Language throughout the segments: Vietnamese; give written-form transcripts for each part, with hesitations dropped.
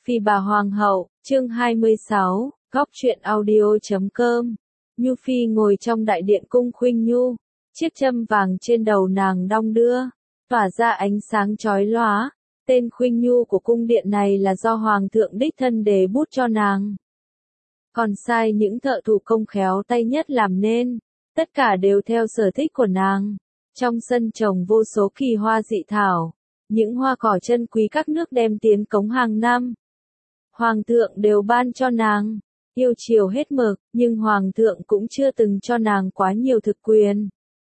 Phi bà Hoàng hậu, chương 26, góc truyện audio.com. Nhu Phi ngồi trong đại điện cung Khuynh Nhu, chiếc châm vàng trên đầu nàng đong đưa, tỏa ra ánh sáng chói lóa. Tên Khuynh Nhu của cung điện này là do Hoàng thượng đích thân đề bút cho nàng. Còn sai những thợ thủ công khéo tay nhất làm nên, tất cả đều theo sở thích của nàng. Trong sân trồng vô số kỳ hoa dị thảo, những hoa cỏ chân quý các nước đem tiến cống hàng năm. Hoàng thượng đều ban cho nàng, yêu chiều hết mực, nhưng Hoàng thượng cũng chưa từng cho nàng quá nhiều thực quyền.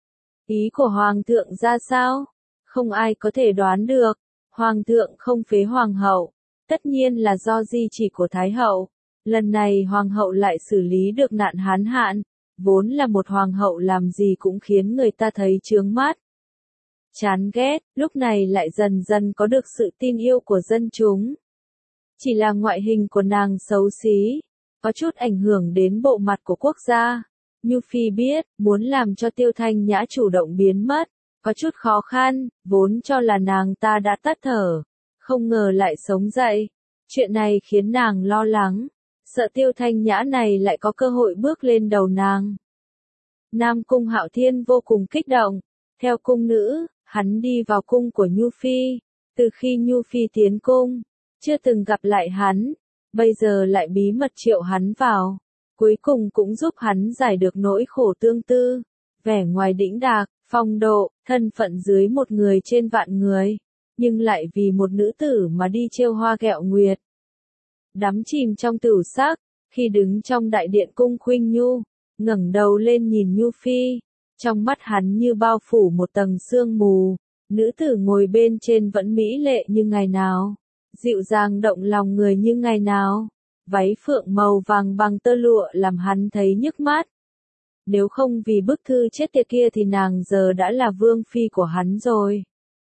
Ý của Hoàng thượng ra sao? Không ai có thể đoán được. Hoàng thượng không phế Hoàng hậu, tất nhiên là do di chỉ của Thái hậu. Lần này Hoàng hậu lại xử lý được nạn hán hạn, vốn là một Hoàng hậu làm gì cũng khiến người ta thấy chướng mắt. Chán ghét, lúc này lại dần dần có được sự tin yêu của dân chúng. Chỉ là ngoại hình của nàng xấu xí, có chút ảnh hưởng đến bộ mặt của quốc gia. Nhu Phi biết, muốn làm cho Tiêu Thanh Nhã chủ động biến mất, có chút khó khăn, vốn cho là nàng ta đã tắt thở, không ngờ lại sống dậy. Chuyện này khiến nàng lo lắng, sợ Tiêu Thanh Nhã này lại có cơ hội bước lên đầu nàng. Nam Cung Hạo Thiên vô cùng kích động, theo cung nữ, hắn đi vào cung của Nhu Phi. Từ khi Nhu Phi tiến cung, chưa từng gặp lại hắn, bây giờ lại bí mật triệu hắn vào, cuối cùng cũng giúp hắn giải được nỗi khổ tương tư. Vẻ ngoài đĩnh đạc, phong độ, thân phận dưới một người trên vạn người, nhưng lại vì một nữ tử mà đi trêu hoa ghẹo nguyệt. Đắm chìm trong tửu sắc, khi đứng trong đại điện cung Khuynh Nhu, ngẩng đầu lên nhìn Nhu Phi, trong mắt hắn như bao phủ một tầng sương mù. Nữ tử ngồi bên trên vẫn mỹ lệ như ngày nào, dịu dàng động lòng người như ngày nào, váy phượng màu vàng bằng tơ lụa làm hắn thấy nhức mắt. Nếu không vì bức thư chết tiệt kia thì nàng giờ đã là vương phi của hắn rồi.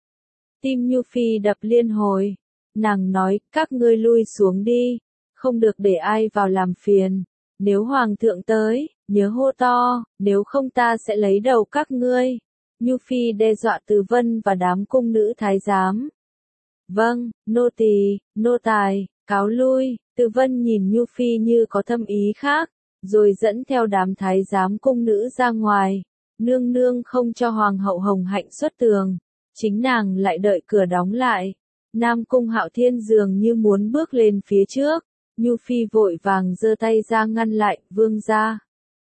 Tim Nhu Phi đập liên hồi, nàng nói, các ngươi lui xuống đi, không được để ai vào làm phiền. Nếu Hoàng thượng tới, nhớ hô to, nếu không ta sẽ lấy đầu các ngươi. Nhu Phi đe dọa Từ Vân và đám cung nữ thái giám. Vâng, nô tỳ, nô tài, cáo lui. Từ Vân nhìn Nhu Phi như có thâm ý khác, rồi dẫn theo đám thái giám cung nữ ra ngoài. Nương nương không cho Hoàng hậu Hồng Hạnh xuất tường, chính nàng lại đợi cửa đóng lại. Nam Cung Hạo Thiên dường như muốn bước lên phía trước, Nhu Phi vội vàng giơ tay ra ngăn lại, vương gia.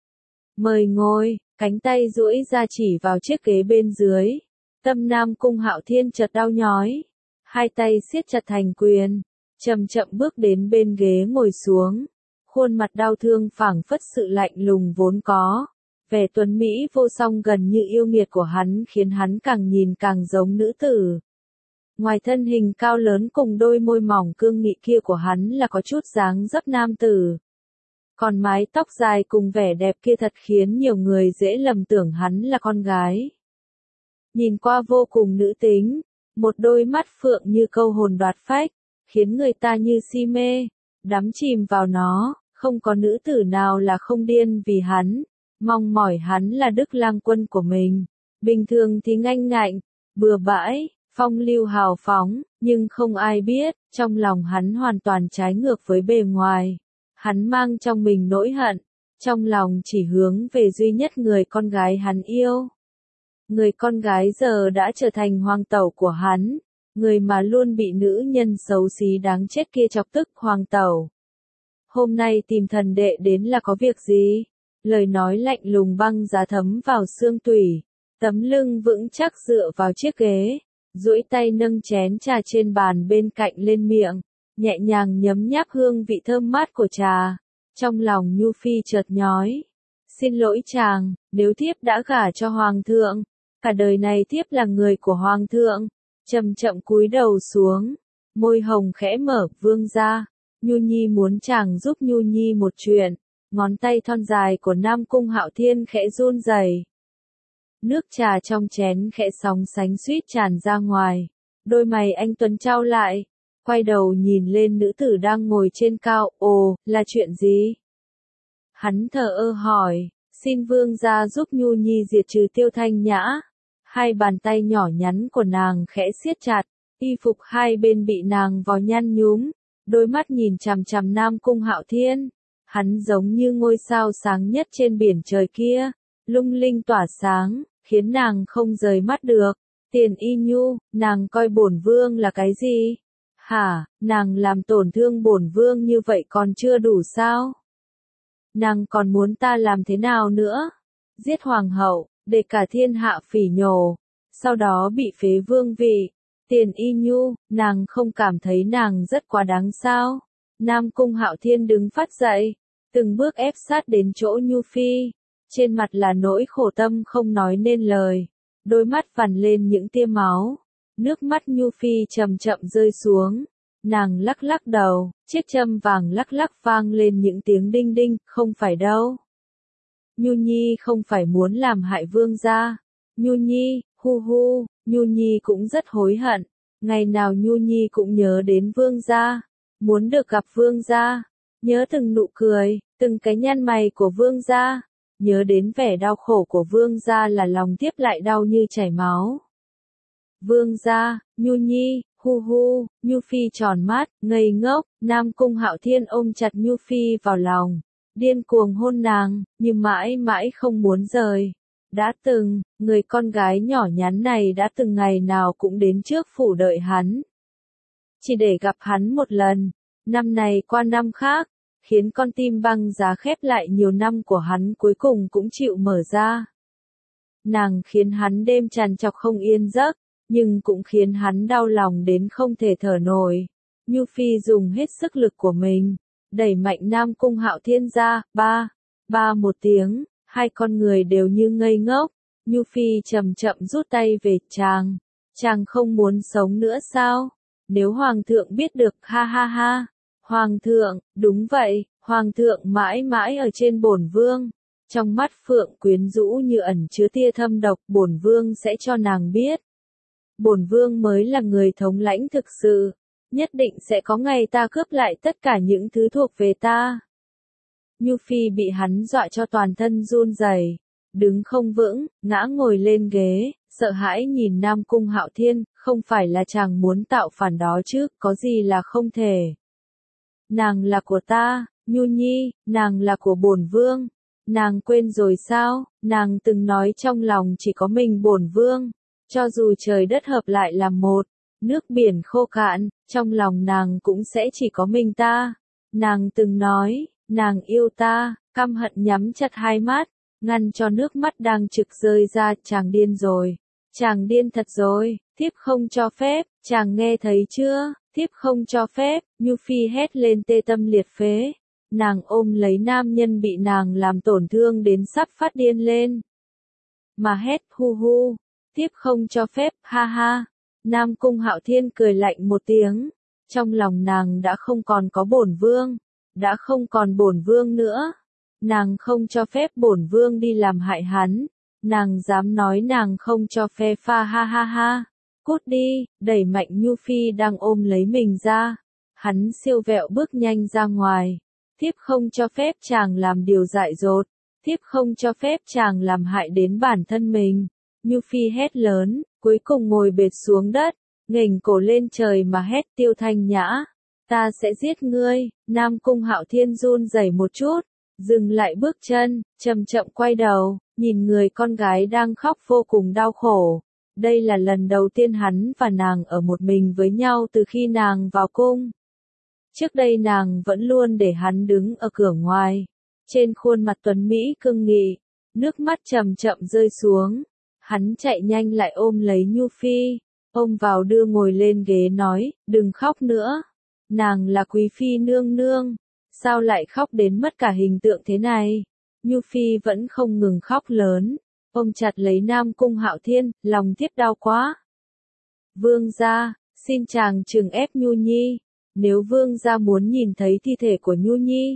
Mời ngồi. Cánh tay duỗi ra chỉ vào chiếc ghế bên dưới. Tâm Nam Cung Hạo Thiên chợt đau nhói. Hai tay siết chặt thành quyền. Chậm chậm bước đến bên ghế ngồi xuống. Khuôn mặt đau thương phảng phất sự lạnh lùng vốn có. Vẻ tuấn Mỹ vô song gần như yêu nghiệt của hắn khiến hắn càng nhìn càng giống nữ tử. Ngoài thân hình cao lớn cùng đôi môi mỏng cương nghị kia của hắn là có chút dáng dấp nam tử. Còn mái tóc dài cùng vẻ đẹp kia thật khiến nhiều người dễ lầm tưởng hắn là con gái. Nhìn qua vô cùng nữ tính, một đôi mắt phượng như câu hồn đoạt phách, khiến người ta như si mê, đắm chìm vào nó, không có nữ tử nào là không điên vì hắn, mong mỏi hắn là Đức Lang Quân của mình. Bình thường thì nganh ngạnh, bừa bãi, phong lưu hào phóng, nhưng không ai biết, trong lòng hắn hoàn toàn trái ngược với bề ngoài. Hắn mang trong mình nỗi hận, trong lòng chỉ hướng về duy nhất người con gái hắn yêu. Người con gái giờ đã trở thành hoàng tẩu của hắn, người mà luôn bị nữ nhân xấu xí đáng chết kia chọc tức. Hoàng tẩu, hôm nay tìm thần đệ đến là có việc gì? Lời nói lạnh lùng băng giá thấm vào xương tủy, tấm lưng vững chắc dựa vào chiếc ghế, duỗi tay nâng chén trà trên bàn bên cạnh lên miệng, nhẹ nhàng nhấm nháp hương vị thơm mát của trà. Trong lòng Nhu Phi chợt nhói. Xin lỗi chàng, nếu thiếp đã gả cho Hoàng thượng, cả đời này thiếp là người của Hoàng thượng. Chậm chậm cúi đầu xuống, môi hồng khẽ mở, vương gia. Nhu Nhi muốn chàng giúp Nhu Nhi một chuyện. Ngón tay thon dài của Nam Cung Hạo Thiên khẽ run rẩy. Nước trà trong chén khẽ sóng sánh suýt tràn ra ngoài. Đôi mày anh tuấn chau lại, quay đầu nhìn lên nữ tử đang ngồi trên cao. Ồ, là chuyện gì? Hắn thờ ơ hỏi, xin vương gia giúp Nhu Nhi diệt trừ Tiêu Thanh Nhã. Hai bàn tay nhỏ nhắn của nàng khẽ siết chặt, y phục hai bên bị nàng vò nhăn nhúm, đôi mắt nhìn chằm chằm Nam Cung Hạo Thiên. Hắn giống như ngôi sao sáng nhất trên biển trời kia, lung linh tỏa sáng, khiến nàng không rời mắt được. Tiền Y Nhu, nàng coi bổn vương là cái gì? Hả, nàng làm tổn thương bổn vương như vậy còn chưa đủ sao? Nàng còn muốn ta làm thế nào nữa? Giết hoàng hậu, để cả thiên hạ phỉ nhổ, sau đó bị phế vương vị. Tiền Y Nhu, nàng không cảm thấy nàng rất quá đáng sao? Nam Cung Hạo Thiên đứng phát dậy, từng bước ép sát đến chỗ Nhu Phi, trên mặt là nỗi khổ tâm không nói nên lời, đôi mắt vằn lên những tia máu, nước mắt Nhu Phi chậm chậm rơi xuống, nàng lắc lắc đầu, chiếc châm vàng lắc lắc vang lên những tiếng đinh đinh, không phải đâu. Nhu Nhi không phải muốn làm hại vương gia, Nhu Nhi, hu hu, Nhu Nhi cũng rất hối hận, ngày nào Nhu Nhi cũng nhớ đến vương gia, muốn được gặp vương gia, nhớ từng nụ cười, từng cái nhăn mày của vương gia, nhớ đến vẻ đau khổ của vương gia là lòng tiếp lại đau như chảy máu. Vương gia, Nhu Nhi, hu hu, Nhu Phi tròn mắt, ngây ngốc, Nam Cung Hạo Thiên ôm chặt Nhu Phi vào lòng, điên cuồng hôn nàng, nhưng mãi mãi không muốn rời. Đã từng, người con gái nhỏ nhắn này đã từng ngày nào cũng đến trước phủ đợi hắn. Chỉ để gặp hắn một lần, năm này qua năm khác, khiến con tim băng giá khép lại nhiều năm của hắn cuối cùng cũng chịu mở ra. Nàng khiến hắn đêm trằn trọc không yên giấc, nhưng cũng khiến hắn đau lòng đến không thể thở nổi. Nhu Phi dùng hết sức lực của mình, đẩy mạnh Nam Cung Hạo Thiên ra, ba một tiếng, hai con người đều như ngây ngốc. Nhu Phi chậm chậm rút tay về, chàng không muốn sống nữa sao? Nếu Hoàng thượng biết được, ha ha ha. Hoàng thượng, đúng vậy, Hoàng thượng mãi mãi ở trên bổn vương. Trong mắt Phượng quyến rũ như ẩn chứa tia thâm độc, bổn vương sẽ cho nàng biết. Bổn vương mới là người thống lãnh thực sự, nhất định sẽ có ngày ta cướp lại tất cả những thứ thuộc về ta. Nhu Phi bị hắn dọa cho toàn thân run rẩy, đứng không vững, ngã ngồi lên ghế, sợ hãi nhìn Nam Cung Hạo Thiên, không phải là chàng muốn tạo phản đó chứ, có gì là không thể. Nàng là của ta, Nhu Nhi, nàng là của bổn vương. Nàng quên rồi sao, nàng từng nói trong lòng chỉ có mình bổn vương. Cho dù trời đất hợp lại làm một, nước biển khô cạn, trong lòng nàng cũng sẽ chỉ có mình ta. Nàng từng nói, nàng yêu ta, căm hận nhắm chặt hai mắt, ngăn cho nước mắt đang trực rơi ra, chàng điên rồi. Chàng điên thật rồi, thiếp không cho phép, chàng nghe thấy chưa, thiếp không cho phép, Nhu Phi hét lên tê tâm liệt phế. Nàng ôm lấy nam nhân bị nàng làm tổn thương đến sắp phát điên lên. Mà hét hu hu, tiếp không cho phép, ha ha. Nam Cung Hạo Thiên cười lạnh một tiếng, trong lòng nàng đã không còn có bổn vương, đã không còn bổn vương nữa. Nàng không cho phép bổn vương đi làm hại hắn, nàng dám nói nàng không cho phép, pha ha ha ha. Cút đi, đẩy mạnh Nhu Phi đang ôm lấy mình ra. Hắn siêu vẹo bước nhanh ra ngoài. Thiếp không cho phép chàng làm điều dại dột, thiếp không cho phép chàng làm hại đến bản thân mình. Nhu Phi hét lớn, cuối cùng ngồi bệt xuống đất, nghềnh cổ lên trời mà hét Tiêu Thanh Nhã. Ta sẽ giết ngươi. Nam Cung Hạo Thiên run rẩy một chút, dừng lại bước chân, chậm chậm quay đầu, nhìn người con gái đang khóc vô cùng đau khổ. Đây là lần đầu tiên hắn và nàng ở một mình với nhau từ khi nàng vào cung. Trước đây nàng vẫn luôn để hắn đứng ở cửa ngoài. Trên khuôn mặt tuấn Mỹ cương nghị, nước mắt chậm chậm rơi xuống. Hắn chạy nhanh lại ôm lấy Nhu Phi, ôm vào đưa ngồi lên ghế nói, đừng khóc nữa. Nàng là quý phi nương nương, sao lại khóc đến mất cả hình tượng thế này? Nhu Phi vẫn không ngừng khóc lớn, ôm chặt lấy Nam Cung Hạo Thiên, lòng tiếc đau quá. Vương gia, xin chàng trừng ép Nhu Nhi. Nếu vương gia muốn nhìn thấy thi thể của Nhu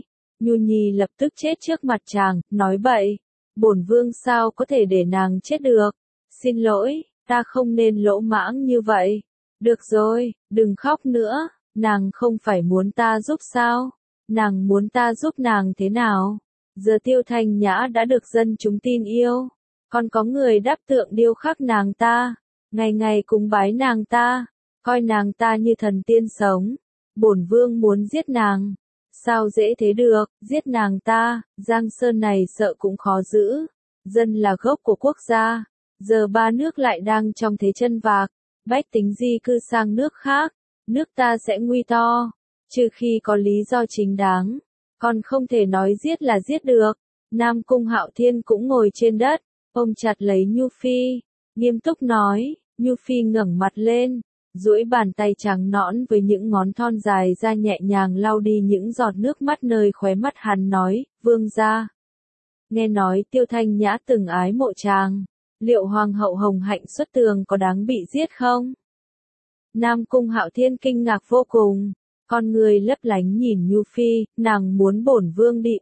Nhi lập tức chết trước mặt chàng, nói bậy. Bổn vương sao có thể để nàng chết được? Xin lỗi, ta không nên lỗ mãng như vậy. Được rồi, đừng khóc nữa, nàng không phải muốn ta giúp sao? Nàng muốn ta giúp nàng thế nào? Giờ Tiêu Thanh Nhã đã được dân chúng tin yêu, còn có người đáp tượng điêu khắc nàng ta, ngày ngày cúng bái nàng ta, coi nàng ta như thần tiên sống. bổn vương muốn giết nàng. Sao dễ thế được, giết nàng ta, Giang Sơn này sợ cũng khó giữ. Dân là gốc của quốc gia, giờ ba nước lại đang trong thế chân vạc, bách tính di cư sang nước khác, nước ta sẽ nguy to, trừ khi có lý do chính đáng, còn không thể nói giết là giết được. Nam Cung Hạo Thiên cũng ngồi trên đất, ôm chặt lấy Nhu Phi, nghiêm túc nói. Nhu Phi ngẩng mặt lên, duỗi bàn tay trắng nõn với những ngón thon dài ra nhẹ nhàng lau đi những giọt nước mắt nơi khóe mắt hắn nói, vương gia. Nghe nói Tiêu Thanh Nhã từng ái mộ chàng, liệu Hoàng hậu Hồng Hạnh xuất tường có đáng bị giết không? Nam Cung Hạo Thiên kinh ngạc vô cùng, con người lấp lánh nhìn Nhu Phi, nàng muốn bổn vương đi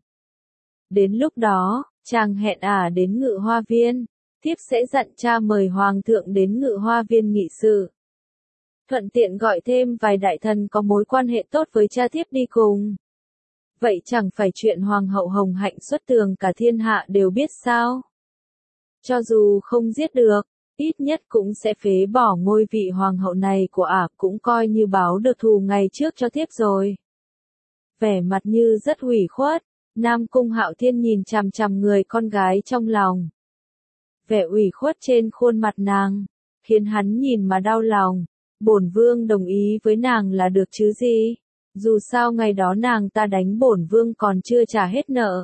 Đến lúc đó, chàng hẹn đến Ngự Hoa Viên, thiếp sẽ dặn cha mời Hoàng thượng đến Ngự Hoa Viên nghị sự. Thuận tiện gọi thêm vài đại thần có mối quan hệ tốt với cha thiếp đi cùng. Vậy chẳng phải chuyện Hoàng hậu Hồng Hạnh xuất tường cả thiên hạ đều biết sao? Cho dù không giết được, ít nhất cũng sẽ phế bỏ ngôi vị Hoàng hậu này của cũng coi như báo được thù ngày trước cho thiếp rồi. Vẻ mặt như rất ủy khuất, Nam Cung Hạo Thiên nhìn chằm chằm người con gái trong lòng. Vẻ ủy khuất trên khuôn mặt nàng, khiến hắn nhìn mà đau lòng. Bổn vương đồng ý với nàng là được chứ gì? Dù sao ngày đó nàng ta đánh bổn vương còn chưa trả hết nợ.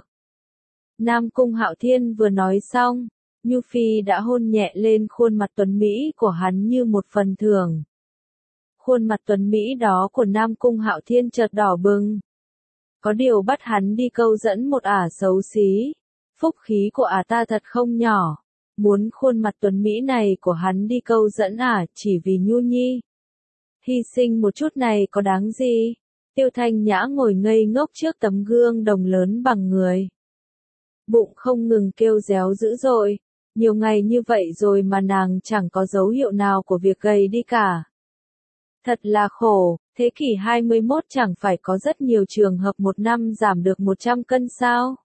Nam Cung Hạo Thiên vừa nói xong, Nhu Phi đã hôn nhẹ lên khuôn mặt tuấn Mỹ của hắn như một phần thưởng. Khuôn mặt tuấn Mỹ đó của Nam Cung Hạo Thiên chợt đỏ bừng. Có điều bắt hắn đi câu dẫn một xấu xí. Phúc khí của ta thật không nhỏ. Muốn khuôn mặt tuấn Mỹ này của hắn đi câu dẫn chỉ vì Nhu Nhi. Hy sinh một chút này có đáng gì? Tiêu Thanh Nhã ngồi ngây ngốc trước tấm gương đồng lớn bằng người. Bụng không ngừng kêu réo dữ dội. Nhiều ngày như vậy rồi mà nàng chẳng có dấu hiệu nào của việc gầy đi cả. Thật là khổ, thế kỷ 21 chẳng phải có rất nhiều trường hợp một năm giảm được 100 cân sao?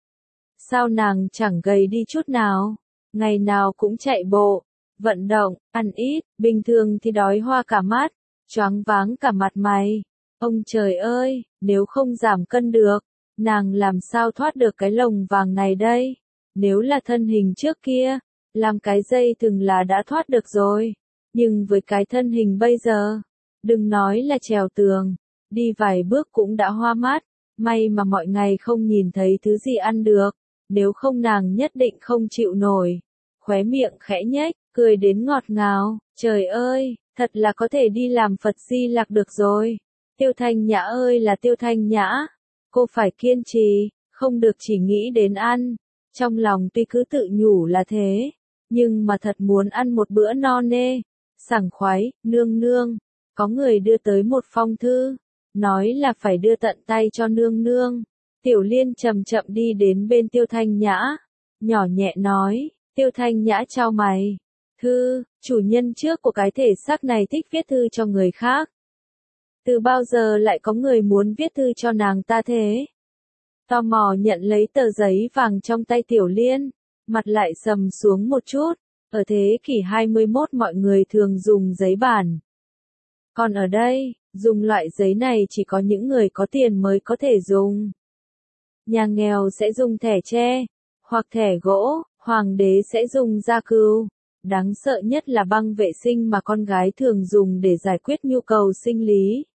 Sao nàng chẳng gầy đi chút nào? Ngày nào cũng chạy bộ, vận động, ăn ít, bình thường thì đói hoa cả mắt, choáng váng cả mặt mày. Ông trời ơi, nếu không giảm cân được, nàng làm sao thoát được cái lồng vàng này đây? Nếu là thân hình trước kia, làm cái dây thừng là đã thoát được rồi. Nhưng với cái thân hình bây giờ, đừng nói là trèo tường, đi vài bước cũng đã hoa mắt. May mà mọi ngày không nhìn thấy thứ gì ăn được, nếu không nàng nhất định không chịu nổi. Khóe miệng khẽ nhếch, cười đến ngọt ngào, trời ơi, thật là có thể đi làm Phật Di Lặc được rồi. Tiêu Thanh Nhã ơi là Tiêu Thanh Nhã, cô phải kiên trì, không được chỉ nghĩ đến ăn. Trong lòng tuy cứ tự nhủ là thế, nhưng mà thật muốn ăn một bữa no nê, sảng khoái. Nương nương, có người đưa tới một phong thư, nói là phải đưa tận tay cho nương nương. Tiểu Liên chậm chậm đi đến bên Tiêu Thanh Nhã, nhỏ nhẹ nói. Tiêu Thanh Nhã chau mày. Thư, chủ nhân trước của cái thể xác này thích viết thư cho người khác. Từ bao giờ lại có người muốn viết thư cho nàng ta thế? Tò mò nhận lấy tờ giấy vàng trong tay Tiểu Liên, mặt lại sầm xuống một chút. Ở thế kỷ 21 mọi người thường dùng giấy bản. Còn ở đây, dùng loại giấy này chỉ có những người có tiền mới có thể dùng. Nhà nghèo sẽ dùng thẻ tre, hoặc thẻ gỗ. Hoàng đế sẽ dùng da cừu. Đáng sợ nhất là băng vệ sinh mà con gái thường dùng để giải quyết nhu cầu sinh lý.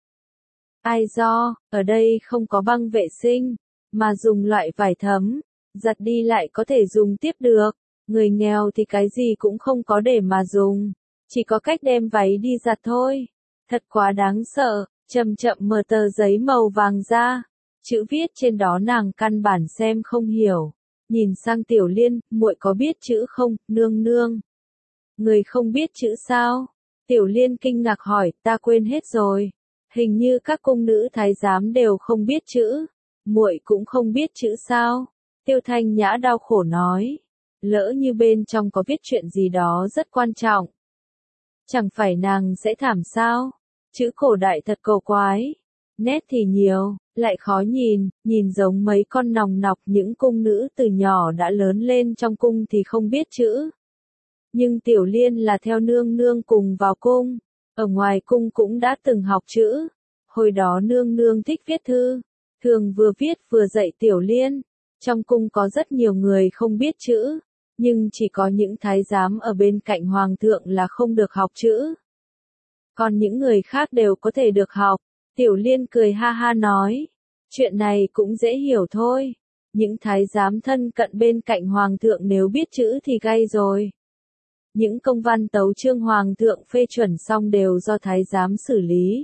Ai do, ở đây không có băng vệ sinh, mà dùng loại vải thấm, giặt đi lại có thể dùng tiếp được. Người nghèo thì cái gì cũng không có để mà dùng, chỉ có cách đem váy đi giặt thôi. Thật quá đáng sợ, chậm chậm mở tờ giấy màu vàng ra. Chữ viết trên đó nàng căn bản xem không hiểu. Nhìn sang Tiểu Liên, muội có biết chữ không, nương nương? Người không biết chữ sao? Tiểu Liên kinh ngạc hỏi, ta quên hết rồi. Hình như các cung nữ thái giám đều không biết chữ. Muội cũng không biết chữ sao? Tiêu Thanh Nhã đau khổ nói. Lỡ như bên trong có viết chuyện gì đó rất quan trọng. Chẳng phải nàng sẽ thảm sao? Chữ cổ đại thật cổ quái. Nét thì nhiều, lại khó nhìn, nhìn giống mấy con nòng nọc. Những cung nữ từ nhỏ đã lớn lên trong cung thì không biết chữ. Nhưng Tiểu Liên là theo nương nương cùng vào cung, ở ngoài cung cũng đã từng học chữ. Hồi đó nương nương thích viết thư, thường vừa viết vừa dạy Tiểu Liên. Trong cung có rất nhiều người không biết chữ, nhưng chỉ có những thái giám ở bên cạnh hoàng thượng là không được học chữ. Còn những người khác đều có thể được học. Tiểu Liên cười ha ha nói, chuyện này cũng dễ hiểu thôi. Những thái giám thân cận bên cạnh hoàng thượng nếu biết chữ thì gay rồi. Những công văn tấu chương hoàng thượng phê chuẩn xong đều do thái giám xử lý.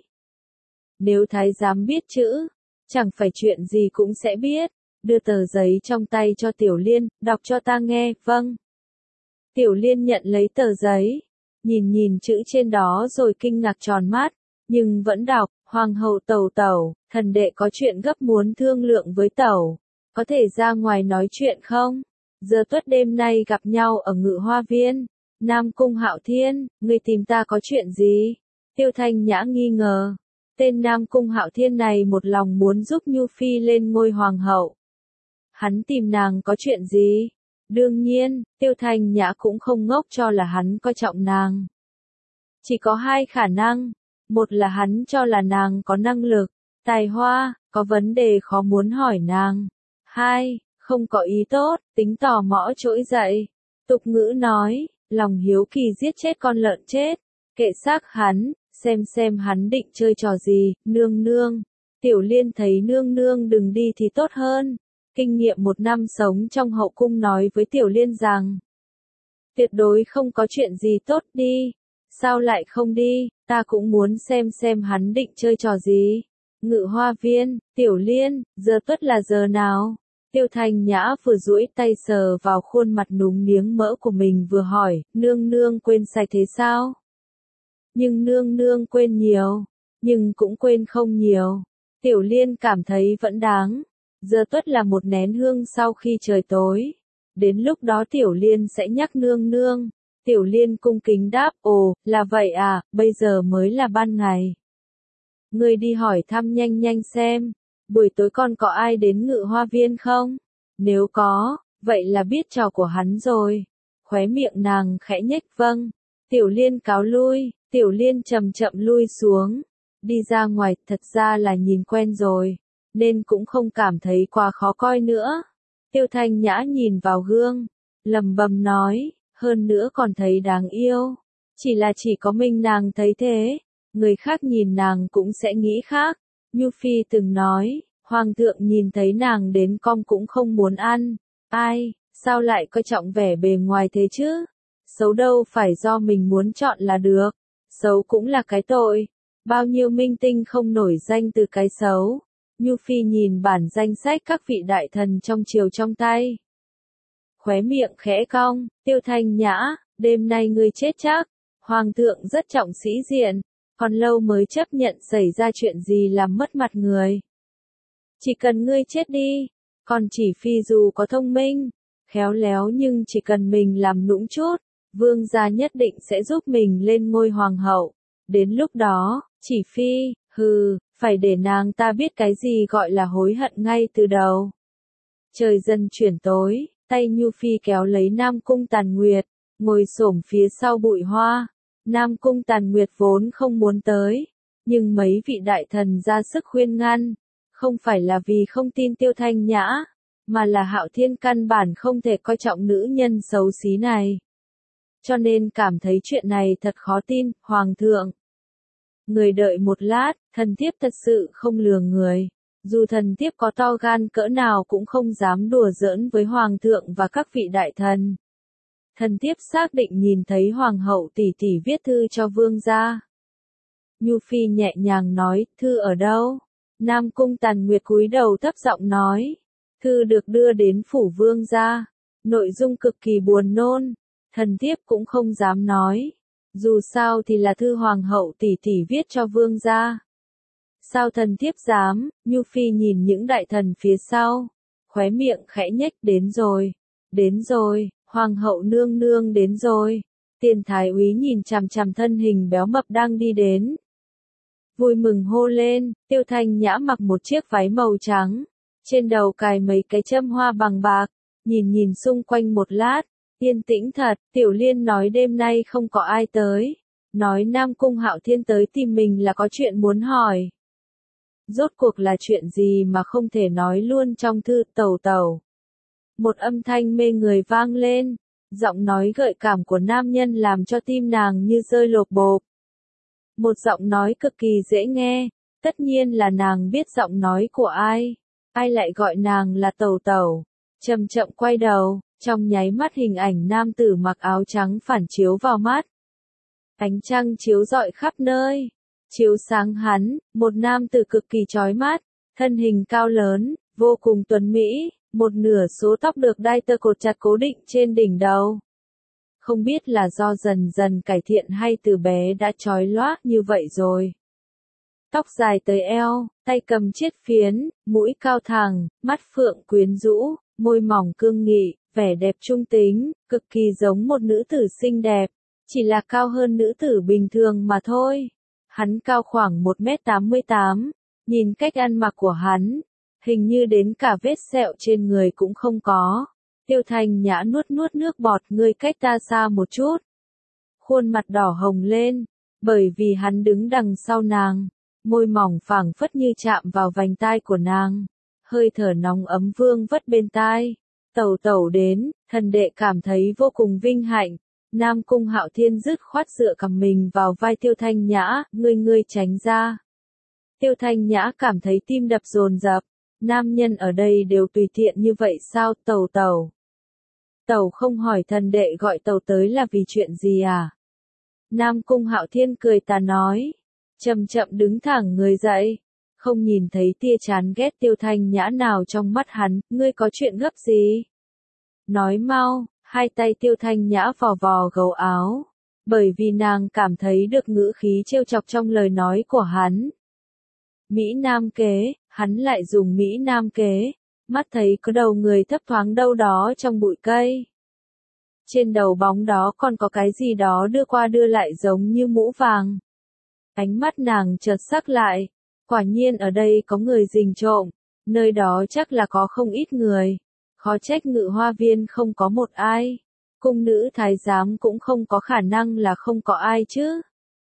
Nếu thái giám biết chữ, chẳng phải chuyện gì cũng sẽ biết. Đưa tờ giấy trong tay cho Tiểu Liên, đọc cho ta nghe, vâng. Tiểu Liên nhận lấy tờ giấy, nhìn chữ trên đó rồi kinh ngạc tròn mắt, nhưng vẫn đọc, Hoàng hậu tẩu tẩu, thần đệ có chuyện gấp muốn thương lượng với tẩu, có thể ra ngoài nói chuyện không? Giờ tuất đêm nay gặp nhau ở Ngự Hoa Viên, Nam Cung Hạo Thiên, người tìm ta có chuyện gì? Tiêu Thanh Nhã nghi ngờ, tên Nam Cung Hạo Thiên này một lòng muốn giúp Nhu Phi lên ngôi hoàng hậu. Hắn tìm nàng có chuyện gì? Đương nhiên, Tiêu Thanh Nhã cũng không ngốc cho là hắn coi trọng nàng. Chỉ có hai khả năng, một là hắn cho là nàng có năng lực, tài hoa, có vấn đề khó muốn hỏi nàng. Hai, không có ý tốt, tính tò mò trỗi dậy. Tục ngữ nói, lòng hiếu kỳ giết chết con lợn chết, kệ xác hắn, xem hắn định chơi trò gì, nương nương. Tiểu Liên thấy nương nương đừng đi thì tốt hơn. Kinh nghiệm 1 năm sống trong hậu cung nói với Tiểu Liên rằng, tuyệt đối không có chuyện gì tốt đi. Sao lại không đi, ta cũng muốn xem hắn định chơi trò gì. Ngự Hoa Viên, Tiểu Liên, giờ tuất là giờ nào? Tiêu Thanh Nhã vừa duỗi tay sờ vào khuôn mặt núm miếng mỡ của mình vừa hỏi, nương nương quên sạch thế sao? Nhưng nương nương quên nhiều, nhưng cũng quên không nhiều. Tiểu Liên cảm thấy vẫn đáng. Giờ tuất là 1 nén hương sau khi trời tối. Đến lúc đó Tiểu Liên sẽ nhắc nương nương. Tiểu Liên cung kính đáp, ồ, là vậy à, bây giờ mới là ban ngày. Ngươi đi hỏi thăm nhanh xem, buổi tối còn có ai đến Ngự Hoa Viên không? Nếu có, vậy là biết trò của hắn rồi. Khóe miệng nàng khẽ nhếch vâng. Tiểu Liên cáo lui, Tiểu Liên chậm chậm lui xuống. Đi ra ngoài, thật ra là nhìn quen rồi, nên cũng không cảm thấy quá khó coi nữa. Tiêu Thanh Nhã nhìn vào gương, lẩm bẩm nói, hơn nữa còn thấy đáng yêu. Chỉ có mình nàng thấy thế, người khác nhìn nàng cũng sẽ nghĩ khác. Nhu Phi từng nói, Hoàng thượng nhìn thấy nàng đến cong cũng không muốn ăn. Ai, sao lại coi trọng vẻ bề ngoài thế chứ? Xấu đâu phải do mình muốn chọn là được. Xấu cũng là cái tội. Bao nhiêu minh tinh không nổi danh từ cái xấu. Nhu Phi nhìn bản danh sách các vị đại thần trong triều trong tay. Khóe miệng khẽ cong, Tiêu Thanh Nhã, đêm nay ngươi chết chắc. Hoàng thượng rất trọng sĩ diện, còn lâu mới chấp nhận xảy ra chuyện gì làm mất mặt người. Chỉ cần ngươi chết đi, còn chỉ Phi dù có thông minh, khéo léo nhưng chỉ cần mình làm nũng chút, vương gia nhất định sẽ giúp mình lên ngôi hoàng hậu. Đến lúc đó, chỉ Phi, phải để nàng ta biết cái gì gọi là hối hận ngay từ đầu. Trời dần chuyển tối, tay Nhu Phi kéo lấy Nam Cung Tàn Nguyệt, ngồi xổm phía sau bụi hoa. Nam Cung Tàn Nguyệt vốn không muốn tới, nhưng mấy vị đại thần ra sức khuyên ngăn, không phải là vì không tin Tiêu Thanh Nhã, mà là Hạo Thiên căn bản không thể coi trọng nữ nhân xấu xí này. Cho nên cảm thấy chuyện này thật khó tin, Hoàng thượng. Người đợi một lát, thần thiếp thật sự không lừa người. Dù thần thiếp có to gan cỡ nào cũng không dám đùa giỡn với Hoàng thượng và các vị đại thần. Thần thiếp xác định nhìn thấy Hoàng hậu tỷ tỷ viết thư cho vương gia. Nhu Phi nhẹ nhàng nói, thư ở đâu? Nam Cung Tàn Nguyệt cúi đầu thấp giọng nói, thư được đưa đến phủ vương gia. Nội dung cực kỳ buồn nôn, thần thiếp cũng không dám nói. Dù sao thì là thư Hoàng hậu tỷ tỷ viết cho vương gia. Sao thần thiếp dám? Nhu Phi nhìn những đại thần phía sau, khóe miệng khẽ nhếch, đến rồi, Hoàng hậu nương nương đến rồi. Tiền thái úy nhìn chằm chằm thân hình béo mập đang đi đến. Vui mừng hô lên, Tiêu Thanh Nhã mặc một chiếc váy màu trắng, trên đầu cài mấy cái châm hoa bằng bạc, nhìn xung quanh một lát, yên tĩnh thật. Tiểu Liên nói đêm nay không có ai tới, nói Nam Cung Hạo Thiên tới tìm mình là có chuyện muốn hỏi. Rốt cuộc là chuyện gì mà không thể nói luôn trong thư Tẩu Tẩu. Một âm thanh mê người vang lên, giọng nói gợi cảm của nam nhân làm cho tim nàng như rơi lột bột. Một giọng nói cực kỳ dễ nghe, tất nhiên là nàng biết giọng nói của ai. Ai lại gọi nàng là Tẩu Tẩu. Chậm chậm quay đầu, trong nháy mắt hình ảnh nam tử mặc áo trắng phản chiếu vào mắt. Ánh trăng chiếu rọi khắp nơi, chiếu sáng hắn, một nam tử cực kỳ chói mắt, thân hình cao lớn, vô cùng tuấn mỹ, một nửa số tóc được đai tơ cột chặt cố định trên đỉnh đầu. Không biết là do dần dần cải thiện hay từ bé đã chói loác như vậy rồi. Tóc dài tới eo, tay cầm chiếc phiến, mũi cao thẳng, mắt phượng quyến rũ, môi mỏng cương nghị, vẻ đẹp trung tính, cực kỳ giống một nữ tử xinh đẹp, chỉ là cao hơn nữ tử bình thường mà thôi. Hắn cao khoảng 1m88, nhìn cách ăn mặc của hắn, hình như đến cả vết sẹo trên người cũng không có. Tiêu Thanh Nhã nuốt nuốt nước bọt, ngươi cách ta xa một chút. Khuôn mặt đỏ hồng lên, bởi vì hắn đứng đằng sau nàng, môi mỏng phảng phất như chạm vào vành tai của nàng, hơi thở nóng ấm vương vất bên tai. Tẩu Tẩu đến, thần đệ cảm thấy vô cùng vinh hạnh. Nam Cung Hạo Thiên dứt khoát dựa cằm mình vào vai Tiêu Thanh Nhã, ngươi tránh ra. Tiêu Thanh Nhã cảm thấy tim đập dồn dập, nam nhân ở đây đều tùy tiện như vậy sao? Tẩu Tẩu. Tẩu không hỏi thần đệ gọi tẩu tới là vì chuyện gì à? Nam Cung Hạo Thiên cười tà nói, chậm chậm đứng thẳng người dậy, không nhìn thấy tia chán ghét Tiêu Thanh Nhã nào trong mắt hắn, ngươi có chuyện gấp gì? Nói mau. Hai tay Tiêu Thanh Nhã vò vò gấu áo, bởi vì nàng cảm thấy được ngữ khí trêu chọc trong lời nói của hắn. Mỹ Nam kế, hắn lại dùng Mỹ Nam kế, mắt thấy có đầu người thấp thoáng đâu đó trong bụi cây. Trên đầu bóng đó còn có cái gì đó đưa qua đưa lại giống như mũ vàng. Ánh mắt nàng chợt sắc lại, quả nhiên ở đây có người rình trộm, nơi đó chắc là có không ít người. Khó trách Ngự Hoa Viên không có một ai. Cung nữ thái giám cũng không có khả năng là không có ai chứ.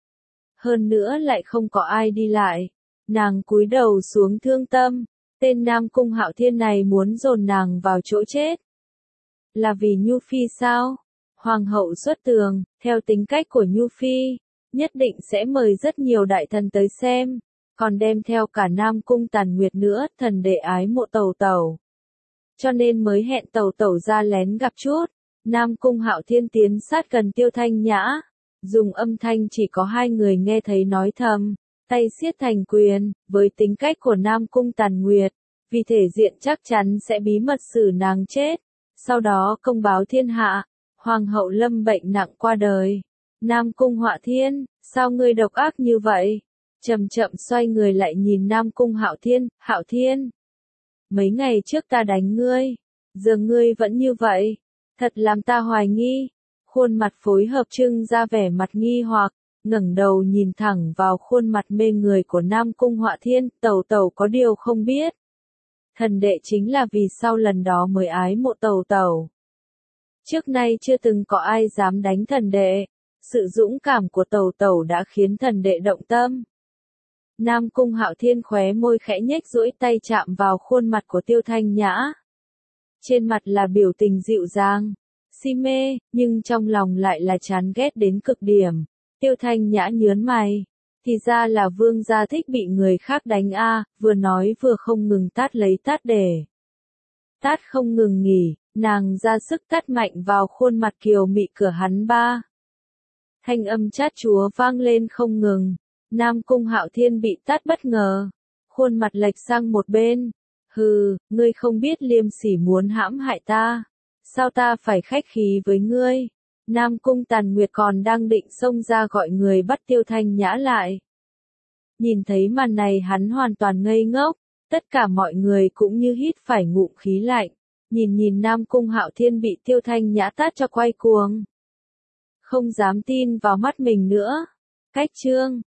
Hơn nữa lại không có ai đi lại. Nàng cúi đầu xuống thương tâm. Tên Nam Cung Hạo Thiên này muốn dồn nàng vào chỗ chết. Là vì Nhu Phi sao? Hoàng hậu xuất tường, theo tính cách của Nhu Phi, nhất định sẽ mời rất nhiều đại thần tới xem. Còn đem theo cả Nam Cung Tàn Nguyệt nữa, thần đệ ái mộ Tẩu Tẩu. Cho nên mới hẹn Tẩu Tẩu ra lén gặp chút. Nam Cung Hạo Thiên tiến sát gần Tiêu Thanh Nhã, dùng âm thanh chỉ có hai người nghe thấy nói thầm, tay siết thành quyền, với tính cách của Nam Cung Tàn Nguyệt, vì thể diện chắc chắn sẽ bí mật xử nàng chết, sau đó công báo thiên hạ, Hoàng hậu lâm bệnh nặng qua đời. Nam Cung Hạo Thiên, sao ngươi độc ác như vậy? Chậm chậm xoay người lại nhìn Nam Cung Hạo Thiên. Mấy ngày trước ta đánh ngươi, giờ ngươi vẫn như vậy, thật làm ta hoài nghi. Khuôn mặt phối hợp trưng ra vẻ mặt nghi hoặc, ngẩng đầu nhìn thẳng vào khuôn mặt mê người của Nam Cung Hạo Thiên, Tẩu Tẩu có điều không biết. Thần đệ chính là vì sau lần đó mới ái mộ Tẩu Tẩu. Trước nay chưa từng có ai dám đánh thần đệ, sự dũng cảm của Tẩu Tẩu đã khiến thần đệ động tâm. Nam Cung Hạo Thiên khóe môi khẽ nhếch duỗi tay chạm vào khuôn mặt của Tiêu Thanh Nhã. Trên mặt là biểu tình dịu dàng, si mê, nhưng trong lòng lại là chán ghét đến cực điểm. Tiêu Thanh Nhã nhớn mày, thì ra là vương gia thích bị người khác đánh a, vừa nói vừa không ngừng tát lấy tát để. Tát không ngừng nghỉ, nàng ra sức tát mạnh vào khuôn mặt kiều mị của hắn ba. Thanh âm chát chúa vang lên không ngừng. Nam Cung Hạo Thiên bị tát bất ngờ, khuôn mặt lệch sang một bên. Hừ, ngươi không biết liêm sỉ muốn hãm hại ta, sao ta phải khách khí với ngươi? Nam Cung Tàn Nguyệt còn đang định xông ra gọi người bắt Tiêu Thanh Nhã lại. Nhìn thấy màn này hắn hoàn toàn ngây ngốc, tất cả mọi người cũng như hít phải ngụm khí lạnh, nhìn Nam Cung Hạo Thiên bị Tiêu Thanh Nhã tát cho quay cuồng. Không dám tin vào mắt mình nữa. Cách chương